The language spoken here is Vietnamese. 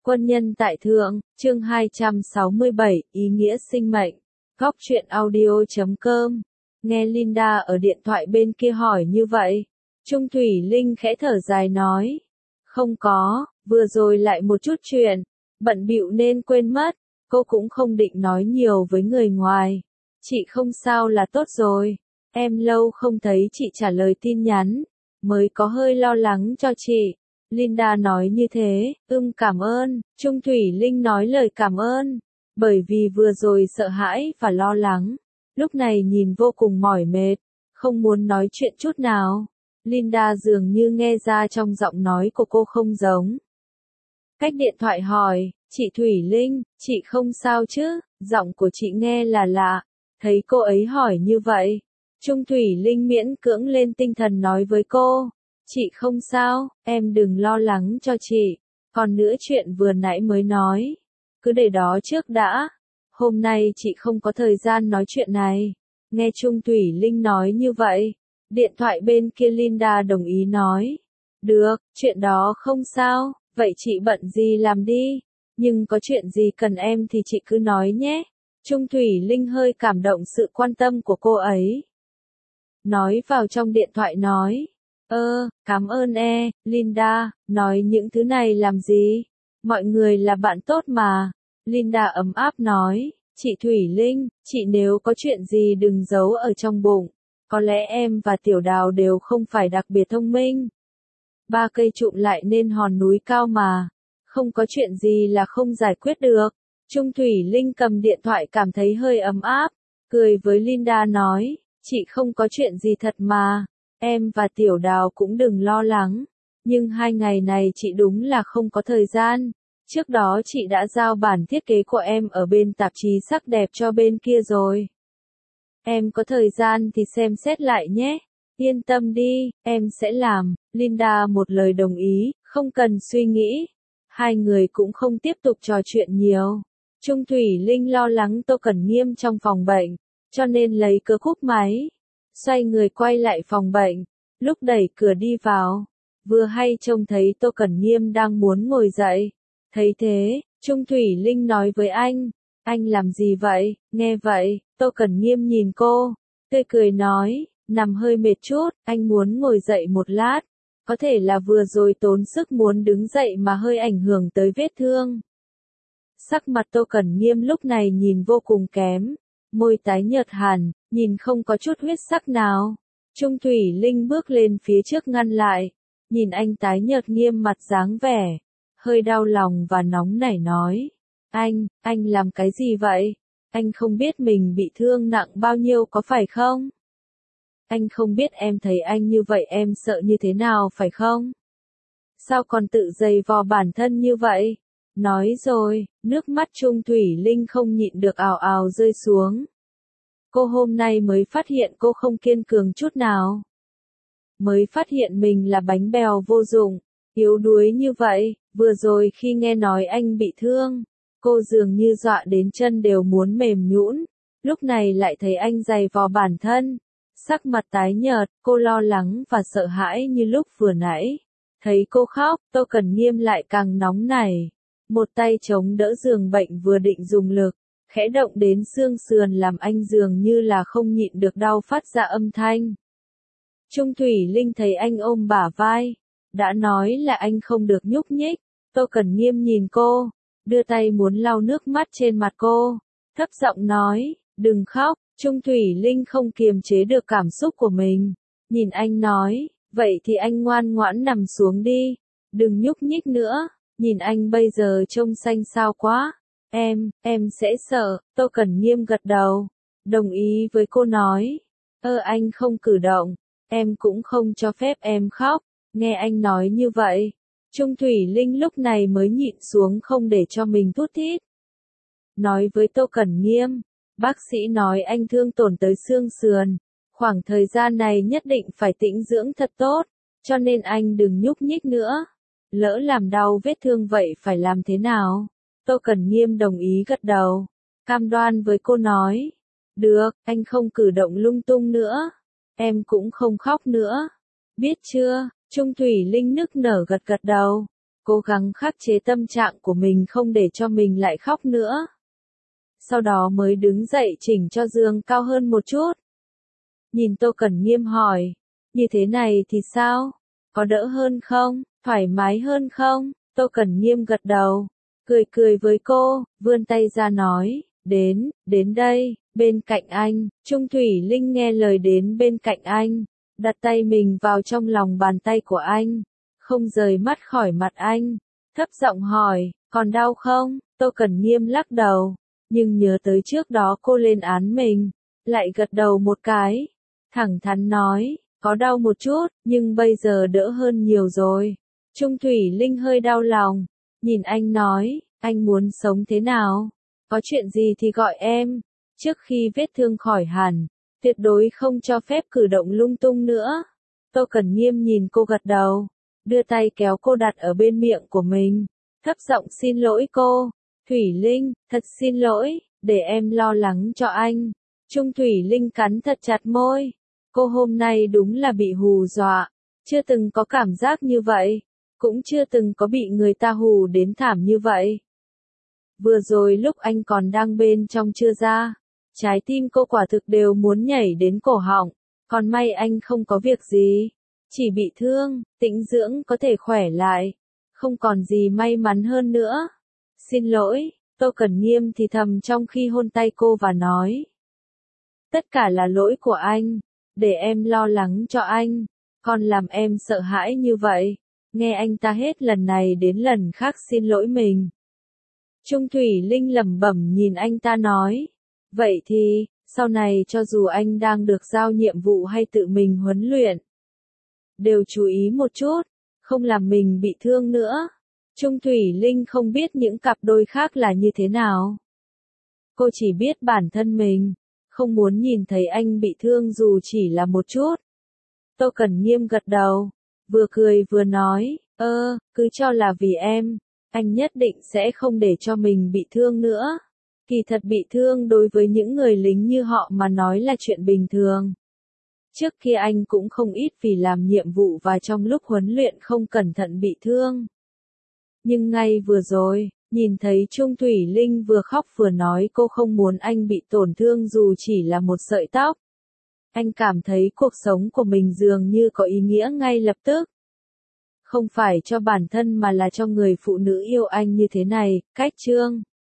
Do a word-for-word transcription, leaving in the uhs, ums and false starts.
Quân nhân tại thượng, chương hai trăm sáu mươi bảy, ý nghĩa sinh mệnh. Góc truyện audio chấm com. Nghe Linda ở điện thoại bên kia hỏi như vậy. Trung Thủy Linh khẽ thở dài nói. Không có, vừa rồi lại một chút chuyện. Bận bịu nên quên mất. Cô cũng không định nói nhiều với người ngoài. Chị không sao là tốt rồi. Em lâu không thấy chị trả lời tin nhắn. Mới có hơi lo lắng cho chị. Linda nói như thế, ưm cảm ơn, Trung Thủy Linh nói lời cảm ơn, bởi vì vừa rồi sợ hãi và lo lắng, lúc này nhìn vô cùng mỏi mệt, không muốn nói chuyện chút nào. Linda dường như nghe ra trong giọng nói của cô không giống. Cách điện thoại hỏi, chị Thủy Linh, chị không sao chứ, giọng của chị nghe là lạ, thấy cô ấy hỏi như vậy. Trung Thủy Linh miễn cưỡng lên tinh thần nói với cô. Chị không sao, em đừng lo lắng cho chị. Còn nữa chuyện vừa nãy mới nói. Cứ để đó trước đã. Hôm nay chị không có thời gian nói chuyện này. Nghe Trung Thủy Linh nói như vậy. Điện thoại bên kia Linda đồng ý nói. Được, chuyện đó không sao. Vậy chị bận gì làm đi. Nhưng có chuyện gì cần em thì chị cứ nói nhé. Trung Thủy Linh hơi cảm động sự quan tâm của cô ấy. Nói vào trong điện thoại nói. Ơ, cảm ơn e, Linda, nói những thứ này làm gì? Mọi người là bạn tốt mà. Linda ấm áp nói, chị Thủy Linh, chị nếu có chuyện gì đừng giấu ở trong bụng. Có lẽ em và Tiểu Đào đều không phải đặc biệt thông minh. Ba cây trụm lại nên hòn núi cao mà. Không có chuyện gì là không giải quyết được. Trung Thủy Linh cầm điện thoại cảm thấy hơi ấm áp. Cười với Linda nói, chị không có chuyện gì thật mà. Em và Tiểu Đào cũng đừng lo lắng, nhưng hai ngày này chị đúng là không có thời gian. Trước đó chị đã giao bản thiết kế của em ở bên tạp chí sắc đẹp cho bên kia rồi. Em có thời gian thì xem xét lại nhé. Yên tâm đi, em sẽ làm. Linda một lời đồng ý, không cần suy nghĩ. Hai người cũng không tiếp tục trò chuyện nhiều. Trung Thủy Linh lo lắng Tô Cẩn Nghiêm trong phòng bệnh, cho nên lấy cớ cúp máy. Xoay người quay lại phòng bệnh, lúc đẩy cửa đi vào, vừa hay trông thấy Tô Cẩn Nghiêm đang muốn ngồi dậy. Thấy thế, Trung Thủy Linh nói với anh, anh làm gì vậy? Nghe vậy, Tô Cẩn Nghiêm nhìn cô, tươi cười nói, nằm hơi mệt chút, anh muốn ngồi dậy một lát. Có thể là vừa rồi tốn sức muốn đứng dậy mà hơi ảnh hưởng tới vết thương. Sắc mặt Tô Cẩn Nghiêm lúc này nhìn vô cùng kém. Môi tái nhợt hẳn, nhìn không có chút huyết sắc nào. Trung Thủy Linh bước lên phía trước ngăn lại, nhìn anh tái nhợt nghiêm mặt dáng vẻ, hơi đau lòng và nóng nảy nói. Anh, anh làm cái gì vậy? Anh không biết mình bị thương nặng bao nhiêu có phải không? Anh không biết em thấy anh như vậy em sợ như thế nào phải không? Sao còn tự giày vò bản thân như vậy? Nói rồi, nước mắt Trung Thủy Linh không nhịn được ào ào rơi xuống. Cô hôm nay mới phát hiện cô không kiên cường chút nào. Mới phát hiện mình là bánh bèo vô dụng, yếu đuối như vậy. Vừa rồi khi nghe nói anh bị thương, cô dường như dọa đến chân đều muốn mềm nhũn. Lúc này lại thấy anh giày vò bản thân. Sắc mặt tái nhợt, cô lo lắng và sợ hãi như lúc vừa nãy. Thấy cô khóc, Tô Cẩn Nghiêm lại càng nóng nảy. Một tay chống đỡ giường bệnh vừa định dùng lực, khẽ động đến xương sườn làm anh dường như là không nhịn được đau phát ra âm thanh. Trung Thủy Linh thấy anh ôm bả vai, đã nói là anh không được nhúc nhích. Tô Cẩn Nghiêm nhìn cô, đưa tay muốn lau nước mắt trên mặt cô, thấp giọng nói, đừng khóc. Trung Thủy Linh không kiềm chế được cảm xúc của mình, nhìn anh nói, vậy thì anh ngoan ngoãn nằm xuống đi, đừng nhúc nhích nữa. Nhìn anh bây giờ trông xanh xao quá. Em, em sẽ sợ. Tô Cẩn Nghiêm gật đầu, đồng ý với cô nói. Ơ anh không cử động, em cũng không cho phép em khóc. Nghe anh nói như vậy, Trung Thủy Linh lúc này mới nhịn xuống không để cho mình thút thít. Nói với Tô Cẩn Nghiêm, bác sĩ nói anh thương tổn tới xương sườn. Khoảng thời gian này nhất định phải tĩnh dưỡng thật tốt, cho nên anh đừng nhúc nhích nữa. Lỡ làm đau vết thương vậy phải làm thế nào? Tô Cẩn Nghiêm đồng ý gật đầu, cam đoan với cô nói. Được, anh không cử động lung tung nữa. Em cũng không khóc nữa. Biết chưa? Trung Thủy Linh nức nở gật gật đầu. cố gắng khắc chế tâm trạng của mình không để cho mình lại khóc nữa. Sau đó mới đứng dậy chỉnh cho giường cao hơn một chút. Nhìn Tô Cẩn Nghiêm hỏi, như thế này thì sao? Có đỡ hơn không? Thoải mái hơn không? Tô Cẩn Nghiêm gật đầu, cười cười với cô, vươn tay ra nói, đến, đến đây, bên cạnh anh. Trung Thủy Linh nghe lời đến bên cạnh anh, đặt tay mình vào trong lòng bàn tay của anh, không rời mắt khỏi mặt anh, thấp giọng hỏi, còn đau không? Tô Cẩn Nghiêm lắc đầu, nhưng nhớ tới trước đó cô lên án mình, lại gật đầu một cái, thẳng thắn nói, có đau một chút, nhưng bây giờ đỡ hơn nhiều rồi. Trung Thủy Linh hơi đau lòng, nhìn anh nói, anh muốn sống thế nào? Có chuyện gì thì gọi em, trước khi vết thương khỏi hẳn, tuyệt đối không cho phép cử động lung tung nữa. Tô Cẩn Nghiêm nhìn cô gật đầu, đưa tay kéo cô đặt ở bên miệng của mình, thấp giọng xin lỗi cô, Thủy Linh, thật xin lỗi, để em lo lắng cho anh. Trung Thủy Linh cắn thật chặt môi, cô hôm nay đúng là bị hù dọa, chưa từng có cảm giác như vậy, cũng chưa từng có bị người ta hù đến thảm như vậy. Vừa rồi lúc anh còn đang bên trong chưa ra, trái tim cô quả thực đều muốn nhảy đến cổ họng, còn may anh không có việc gì, chỉ bị thương, tĩnh dưỡng có thể khỏe lại, không còn gì may mắn hơn nữa. Xin lỗi, Tô Cẩn Nghiêm thì thầm trong khi hôn tay cô và nói. Tất cả là lỗi của anh, để em lo lắng cho anh, còn làm em sợ hãi như vậy. Nghe anh ta hết lần này đến lần khác xin lỗi mình. Trung Thủy Linh lẩm bẩm nhìn anh ta nói, vậy thì, sau này cho dù anh đang được giao nhiệm vụ hay tự mình huấn luyện, đều chú ý một chút, không làm mình bị thương nữa. Trung Thủy Linh không biết những cặp đôi khác là như thế nào. Cô chỉ biết bản thân mình, không muốn nhìn thấy anh bị thương dù chỉ là một chút. Tô Cẩn Nghiêm gật đầu, vừa cười vừa nói, ơ, cứ cho là vì em, anh nhất định sẽ không để cho mình bị thương nữa. Kỳ thật bị thương đối với những người lính như họ mà nói là chuyện bình thường. Trước kia anh cũng không ít vì làm nhiệm vụ và trong lúc huấn luyện không cẩn thận bị thương. Nhưng ngay vừa rồi, nhìn thấy Trung Thủy Linh vừa khóc vừa nói cô không muốn anh bị tổn thương dù chỉ là một sợi tóc. Anh cảm thấy cuộc sống của mình dường như có ý nghĩa ngay lập tức. Không phải cho bản thân mà là cho người phụ nữ yêu anh như thế này, cách chương.